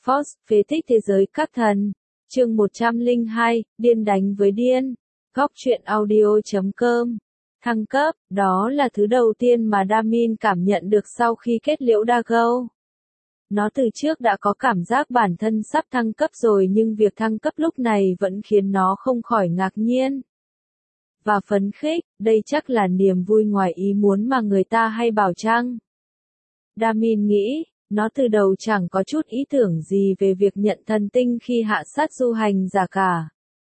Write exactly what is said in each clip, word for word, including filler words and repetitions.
Force, phế tích thế giới các thần. Chương một trăm lẻ hai, điên đánh với điên. Góc truyện audio chấm com. Thăng cấp, đó là thứ đầu tiên mà Damin cảm nhận được sau khi kết liễu Dago. Nó từ trước đã có cảm giác bản thân sắp thăng cấp rồi, nhưng việc thăng cấp lúc này vẫn khiến nó không khỏi ngạc nhiên và phấn khích. Đây chắc là niềm vui ngoài ý muốn mà người ta hay bảo chăng? Damin nghĩ, nó từ đầu chẳng có chút ý tưởng gì về việc nhận thần tinh khi hạ sát du hành giả cả.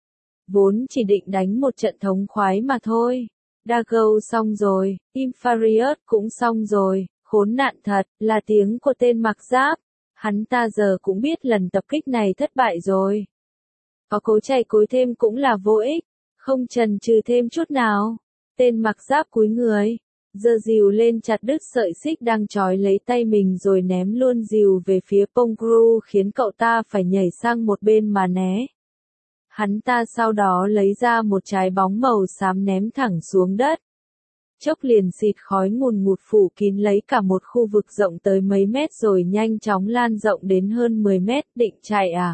Vốn chỉ định đánh một trận thống khoái mà thôi. Dago xong rồi, Inferius cũng xong rồi, khốn nạn thật, là tiếng của tên mặc giáp. Hắn ta giờ cũng biết lần tập kích này thất bại rồi. Có cố chạy cối thêm cũng là vô ích, không chần chừ thêm chút nào. Tên mặc giáp cúi người, giơ rìu lên chặt đứt sợi xích đang trói lấy tay mình rồi ném luôn rìu về phía Pongru, khiến cậu ta phải nhảy sang một bên mà né. Hắn ta sau đó lấy ra một trái bóng màu xám ném thẳng xuống đất. Chốc liền xịt khói ngùn ngụt phủ kín lấy cả một khu vực rộng tới mấy mét rồi nhanh chóng lan rộng đến hơn mười mét. Định chạy à?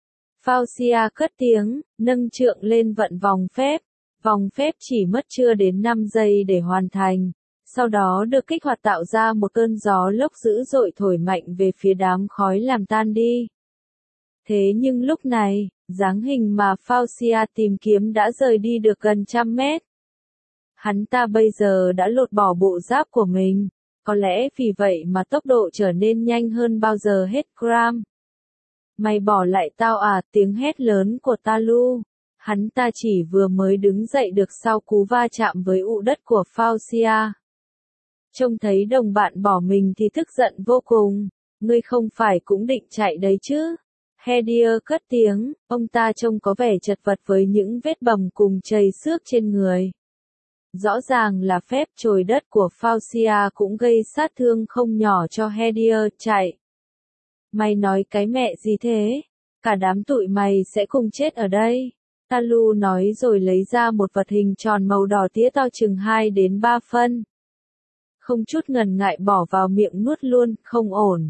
Faucia cất tiếng, nâng trượng lên vận vòng phép. Vòng phép chỉ mất chưa đến năm giây để hoàn thành. Sau đó được kích hoạt tạo ra một cơn gió lốc dữ dội thổi mạnh về phía đám khói làm tan đi. Thế nhưng lúc này, dáng hình mà Faucia tìm kiếm đã rời đi được gần trăm mét. Hắn ta bây giờ đã lột bỏ bộ giáp của mình, có lẽ vì vậy mà tốc độ trở nên nhanh hơn bao giờ hết. Gram. Mày bỏ lại tao à? Tiếng hét lớn của Talu. Hắn ta chỉ vừa mới đứng dậy được sau cú va chạm với ụ đất của Faucia. Trông thấy đồng bạn bỏ mình thì tức giận vô cùng. Ngươi không phải cũng định chạy đấy chứ? Hedier cất tiếng, ông ta trông có vẻ chật vật với những vết bầm cùng chầy xước trên người. Rõ ràng là phép trồi đất của Faucia cũng gây sát thương không nhỏ cho Hedier. Chạy. Mày nói cái mẹ gì thế? Cả đám tụi mày sẽ cùng chết ở đây. Talu nói rồi lấy ra một vật hình tròn màu đỏ tía to chừng hai đến ba phân. Không chút ngần ngại bỏ vào miệng nuốt luôn, không ổn.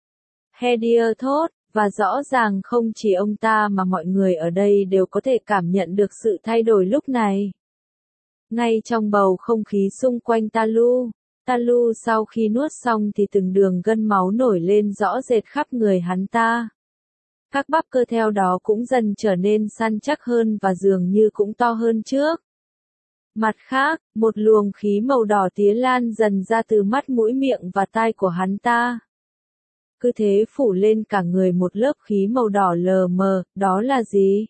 Hedier thốt, và rõ ràng không chỉ ông ta mà mọi người ở đây đều có thể cảm nhận được sự thay đổi lúc này. Ngay trong bầu không khí xung quanh Talu, Talu sau khi nuốt xong thì từng đường gân máu nổi lên rõ rệt khắp người hắn ta. Các bắp cơ theo đó cũng dần trở nên săn chắc hơn và dường như cũng to hơn trước. Mặt khác, một luồng khí màu đỏ tía lan dần ra từ mắt mũi miệng và tai của hắn ta. Cứ thế phủ lên cả người một lớp khí màu đỏ lờ mờ, đó là gì?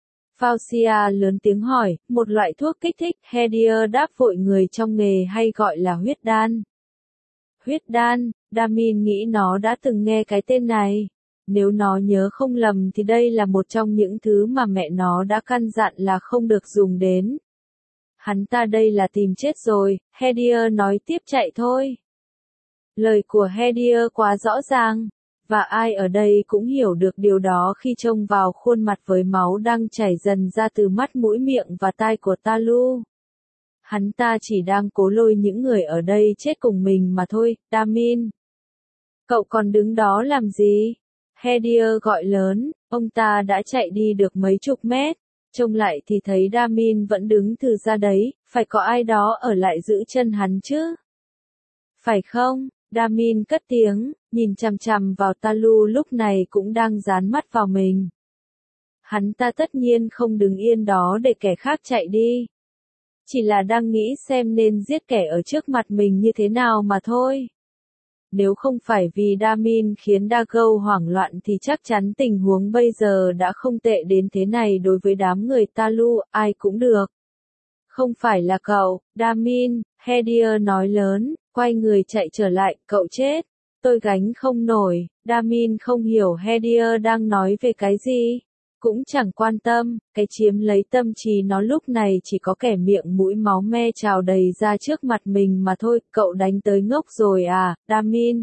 Faucia lớn tiếng hỏi, một loại thuốc kích thích. Hedier đáp vội, người trong nghề hay gọi là huyết đan. Huyết đan, Damin nghĩ nó đã từng nghe cái tên này. Nếu nó nhớ không lầm thì đây là một trong những thứ mà mẹ nó đã căn dặn là không được dùng đến. Hắn ta đây là tìm chết rồi, Hedier nói tiếp, chạy thôi. Lời của Hedier quá rõ ràng, và ai ở đây cũng hiểu được điều đó khi trông vào khuôn mặt với máu đang chảy dần ra từ mắt mũi miệng và tai của Talu. Hắn ta chỉ đang cố lôi những người ở đây chết cùng mình mà thôi. Damin, cậu còn đứng đó làm gì? Hedier gọi lớn, ông ta đã chạy đi được mấy chục mét, trông lại thì thấy Damin vẫn đứng thừ ra đấy, phải có ai đó ở lại giữ chân hắn chứ? Phải không? Damin cất tiếng, nhìn chằm chằm vào Talu lúc này cũng đang dán mắt vào mình. Hắn ta tất nhiên không đứng yên đó để kẻ khác chạy đi. Chỉ là đang nghĩ xem nên giết kẻ ở trước mặt mình như thế nào mà thôi. Nếu không phải vì Damin khiến Dago hoảng loạn thì chắc chắn tình huống bây giờ đã không tệ đến thế này đối với đám người Talu, ai cũng được. Không phải là cậu, Damin, Hedier nói lớn, quay người chạy trở lại, cậu chết. Tôi gánh không nổi. Damin không hiểu Hedier đang nói về cái gì. Cũng chẳng quan tâm, cái chiếm lấy tâm trí nó lúc này chỉ có kẻ miệng mũi máu me trào đầy ra trước mặt mình mà thôi. Cậu đánh tới ngốc rồi à, Damin?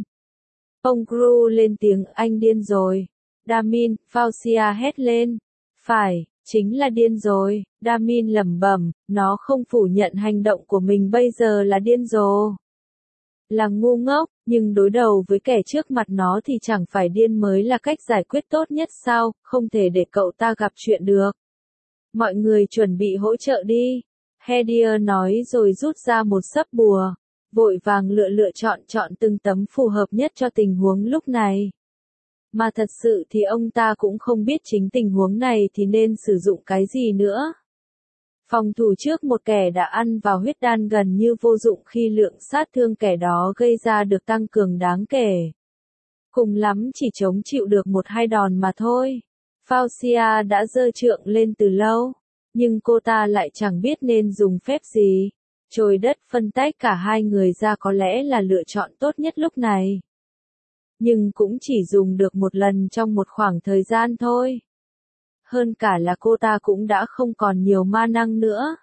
Pongru lên tiếng, anh điên rồi. Damin, Faucia hét lên. Phải, chính là điên rồi. Damin lẩm bẩm, nó không phủ nhận hành động của mình bây giờ là điên rồ. Là ngu ngốc, Nhưng đối đầu với kẻ trước mặt nó thì chẳng phải điên mới là cách giải quyết tốt nhất sao, không thể để cậu ta gặp chuyện được. Mọi người chuẩn bị hỗ trợ đi. Hedier nói rồi rút ra một sấp bùa, vội vàng lựa lựa chọn chọn từng tấm phù hợp nhất cho tình huống lúc này. Mà thật sự thì ông ta cũng không biết chính tình huống này thì nên sử dụng cái gì nữa. Phòng thủ trước một kẻ đã ăn vào huyết đan gần như vô dụng khi lượng sát thương kẻ đó gây ra được tăng cường đáng kể. Cùng lắm chỉ chống chịu được một hai đòn mà thôi. Faucia đã giơ trượng lên từ lâu, nhưng cô ta lại chẳng biết nên dùng phép gì. Trời đất phân tách cả hai người ra có lẽ là lựa chọn tốt nhất lúc này. Nhưng cũng chỉ dùng được một lần trong một khoảng thời gian thôi. Hơn cả là cô ta cũng đã không còn nhiều ma năng nữa.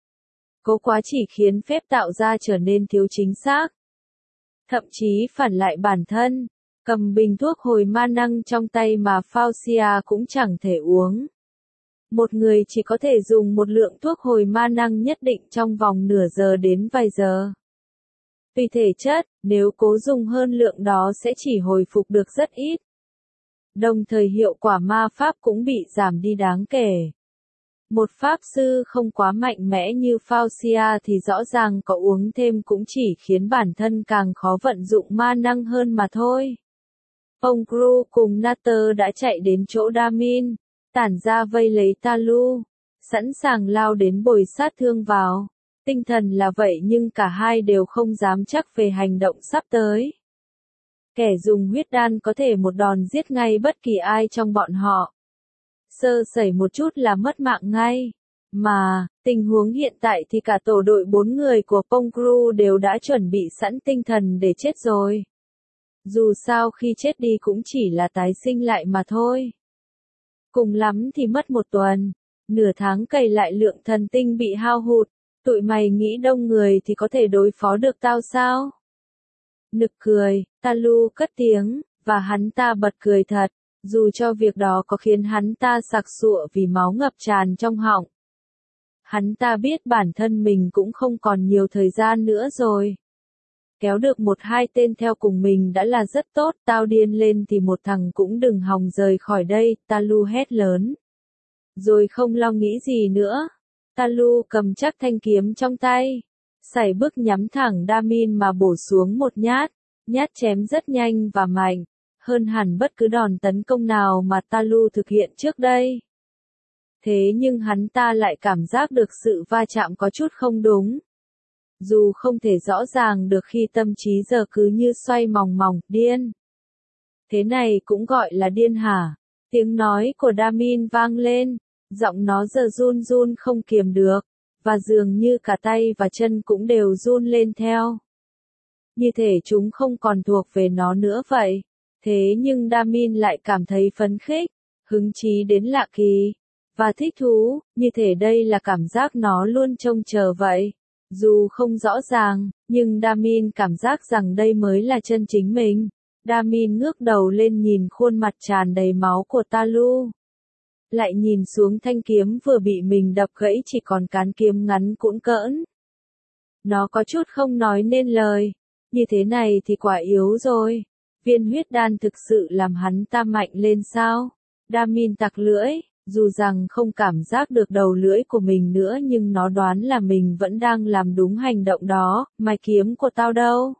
Cố quá chỉ khiến phép tạo ra trở nên thiếu chính xác. Thậm chí phản lại bản thân, cầm bình thuốc hồi ma năng trong tay mà Faucia cũng chẳng thể uống. Một người chỉ có thể dùng một lượng thuốc hồi ma năng nhất định trong vòng nửa giờ đến vài giờ. Tùy thể chất, nếu cố dùng hơn lượng đó sẽ chỉ hồi phục được rất ít. Đồng thời hiệu quả ma pháp cũng bị giảm đi đáng kể. Một pháp sư không quá mạnh mẽ như Faucia thì rõ ràng có uống thêm cũng chỉ khiến bản thân càng khó vận dụng ma năng hơn mà thôi. Pongru cùng Natter đã chạy đến chỗ Damin, tản ra vây lấy Talu, sẵn sàng lao đến bồi sát thương vào. Tinh thần là vậy nhưng cả hai đều không dám chắc về hành động sắp tới. Kẻ dùng huyết đan có thể một đòn giết ngay bất kỳ ai trong bọn họ. Sơ sẩy một chút là mất mạng ngay. Mà, tình huống hiện tại thì cả tổ đội bốn người của Pongru đều đã chuẩn bị sẵn tinh thần để chết rồi. Dù sao khi chết đi cũng chỉ là tái sinh lại mà thôi. Cùng lắm thì mất một tuần, nửa tháng cày lại lượng thần tinh bị hao hụt. Tụi mày nghĩ đông người thì có thể đối phó được tao sao? Nực cười, Talu cất tiếng, và hắn ta bật cười thật, dù cho việc đó có khiến hắn ta sặc sụa vì máu ngập tràn trong họng. Hắn ta biết bản thân mình cũng không còn nhiều thời gian nữa rồi. Kéo được một hai tên theo cùng mình đã là rất tốt, tao điên lên thì một thằng cũng đừng hòng rời khỏi đây, Talu hét lớn. Rồi không lo nghĩ gì nữa. Talu cầm chắc thanh kiếm trong tay, sải bước nhắm thẳng Damin mà bổ xuống một nhát, nhát chém rất nhanh và mạnh, hơn hẳn bất cứ đòn tấn công nào mà Talu thực hiện trước đây. Thế nhưng hắn ta lại cảm giác được sự va chạm có chút không đúng. Dù không thể rõ ràng được khi tâm trí giờ cứ như xoay mòng mòng, điên. Thế này cũng gọi là điên hả? Tiếng nói của Damin vang lên. Giọng nó giờ run run không kiềm được, và dường như cả tay và chân cũng đều run lên theo. Như thể chúng không còn thuộc về nó nữa vậy. Thế nhưng Damin lại cảm thấy phấn khích, hứng chí đến lạ kỳ, và thích thú, như thể đây là cảm giác nó luôn trông chờ vậy. Dù không rõ ràng, nhưng Damin cảm giác rằng đây mới là chân chính mình. Damin ngước đầu lên nhìn khuôn mặt tràn đầy máu của Talu. Lại nhìn xuống thanh kiếm vừa bị mình đập gãy chỉ còn cán kiếm ngắn cũn cỡn. Nó có chút không nói nên lời. Như thế này thì quả yếu rồi. Viên huyết đan thực sự làm hắn ta mạnh lên sao? Damin tặc lưỡi, dù rằng không cảm giác được đầu lưỡi của mình nữa nhưng nó đoán là mình vẫn đang làm đúng hành động đó. Mày kiếm của tao đâu?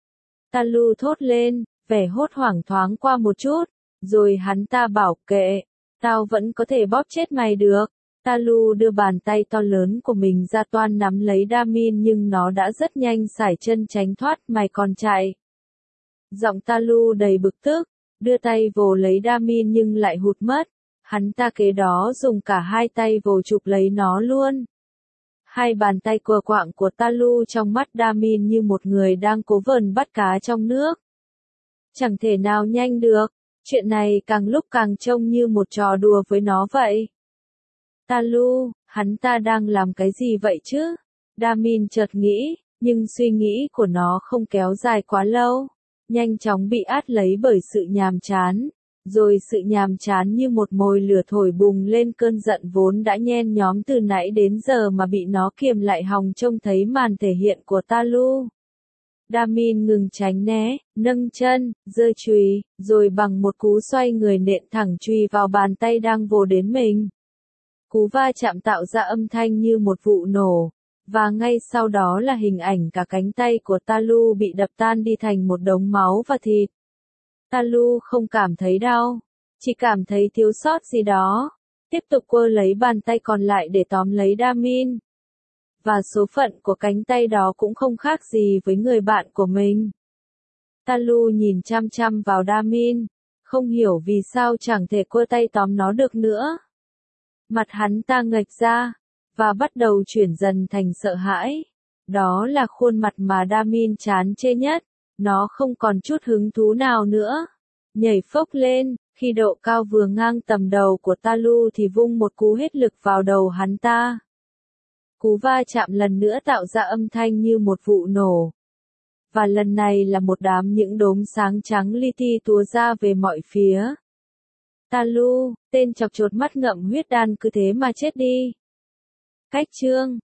Talu thốt lên, vẻ hốt hoảng thoáng qua một chút, rồi hắn ta bảo kệ. Tao vẫn có thể bóp chết mày được. Talu đưa bàn tay to lớn của mình ra toan nắm lấy Damin nhưng nó đã rất nhanh sải chân tránh thoát, mày còn chạy. Giọng Talu đầy bực tức, đưa tay vồ lấy Damin nhưng lại hụt mất. Hắn ta kế đó dùng cả hai tay vồ chụp lấy nó luôn. Hai bàn tay cùa quạng của Talu trong mắt Damin như một người đang cố vờn bắt cá trong nước. Chẳng thể nào nhanh được. Chuyện này càng lúc càng trông như một trò đùa với nó vậy. Talu, hắn ta đang làm cái gì vậy chứ? Damin chợt nghĩ, nhưng suy nghĩ của nó không kéo dài quá lâu. Nhanh chóng bị át lấy bởi sự nhàm chán. Rồi sự nhàm chán như một mồi lửa thổi bùng lên cơn giận vốn đã nhen nhóm từ nãy đến giờ mà bị nó kiềm lại hòng trông thấy màn thể hiện của Talu. Damin ngừng tránh né, nâng chân, giơ chùy, rồi bằng một cú xoay người nện thẳng chùy vào bàn tay đang vồ đến mình. Cú va chạm tạo ra âm thanh như một vụ nổ, và ngay sau đó là hình ảnh cả cánh tay của Talu bị đập tan đi thành một đống máu và thịt. Talu không cảm thấy đau, chỉ cảm thấy thiếu sót gì đó, tiếp tục quơ lấy bàn tay còn lại để tóm lấy Damin. Và số phận của cánh tay đó cũng không khác gì với người bạn của mình. Talu nhìn chăm chăm vào Damin, không hiểu vì sao chẳng thể quơ tay tóm nó được nữa. Mặt hắn ta nghệch ra, và bắt đầu chuyển dần thành sợ hãi. Đó là khuôn mặt mà Damin chán chê nhất, nó không còn chút hứng thú nào nữa. Nhảy phốc lên, khi độ cao vừa ngang tầm đầu của Talu thì vung một cú hết lực vào đầu hắn ta. Cú va chạm lần nữa tạo ra âm thanh như một vụ nổ. Và lần này là một đám những đốm sáng trắng li ti túa ra về mọi phía. Talu, tên chọc chột mắt ngậm huyết đan cứ thế mà chết đi. Cách chương